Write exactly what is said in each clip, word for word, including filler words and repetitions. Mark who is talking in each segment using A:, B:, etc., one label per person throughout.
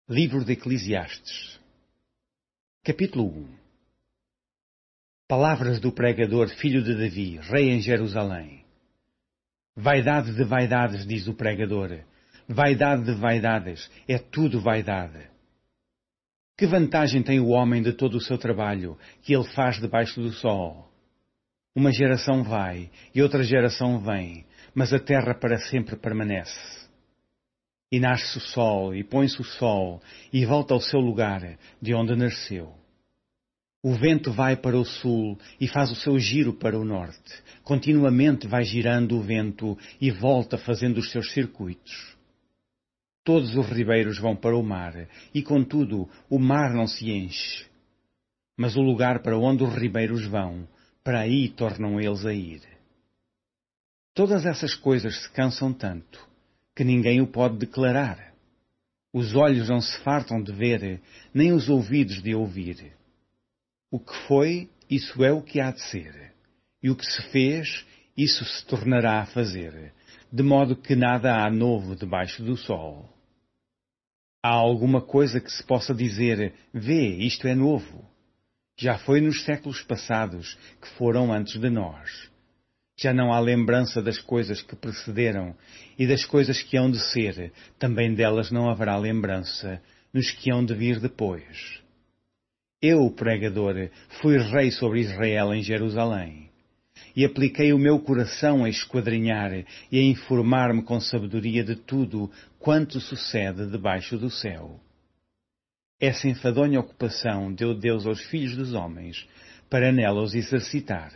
A: Livro de Eclesiastes, capítulo um. Palavras do pregador, filho de Davi, rei em Jerusalém. Vaidade de vaidades, diz o pregador. Vaidade de vaidades, é tudo vaidade. Que vantagem tem o homem de todo o seu trabalho que ele faz debaixo do sol? Uma geração vai e outra geração vem, mas a terra para sempre permanece. E nasce o sol, e põe-se o sol, e volta ao seu lugar, de onde nasceu. O vento vai para o sul, e faz o seu giro para o norte. Continuamente vai girando o vento, e volta fazendo os seus circuitos. Todos os ribeiros vão para o mar, e contudo, o mar não se enche. Mas o lugar para onde os ribeiros vão, para aí tornam eles a ir. Todas essas coisas se cansam tanto, que ninguém o pode declarar. Os olhos não se fartam de ver, nem os ouvidos de ouvir. O que foi, isso é o que há de ser. E o que se fez, isso se tornará a fazer, de modo que nada há novo debaixo do sol. Há alguma coisa que se possa dizer, vê, isto é novo. Já foi nos séculos passados, que foram antes de nós. Já não há lembrança das coisas que precederam, e das coisas que hão de ser, também delas não haverá lembrança, nos que hão de vir depois. Eu, o pregador, fui rei sobre Israel em Jerusalém, e apliquei o meu coração a esquadrinhar e a informar-me com sabedoria de tudo quanto sucede debaixo do céu. Essa enfadonha ocupação deu Deus aos filhos dos homens, para nela os exercitar.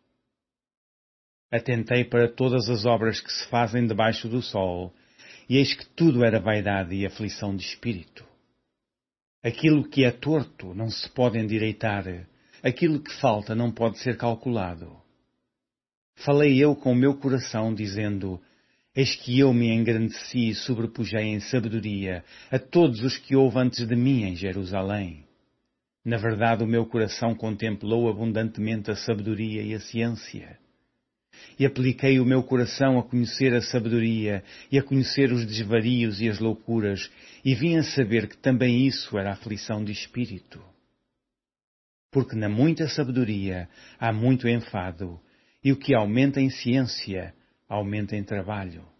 A: Atentei para todas as obras que se fazem debaixo do sol, e eis que tudo era vaidade e aflição de espírito. Aquilo que é torto não se pode endireitar, aquilo que falta não pode ser calculado. Falei eu com o meu coração, dizendo, eis que eu me engrandeci e sobrepujei em sabedoria a todos os que houve antes de mim em Jerusalém. Na verdade, o meu coração contemplou abundantemente a sabedoria e a ciência. E apliquei o meu coração a conhecer a sabedoria e a conhecer os desvarios e as loucuras, e vim a saber que também isso era aflição de espírito. Porque na muita sabedoria há muito enfado, e o que aumenta em ciência, aumenta em trabalho.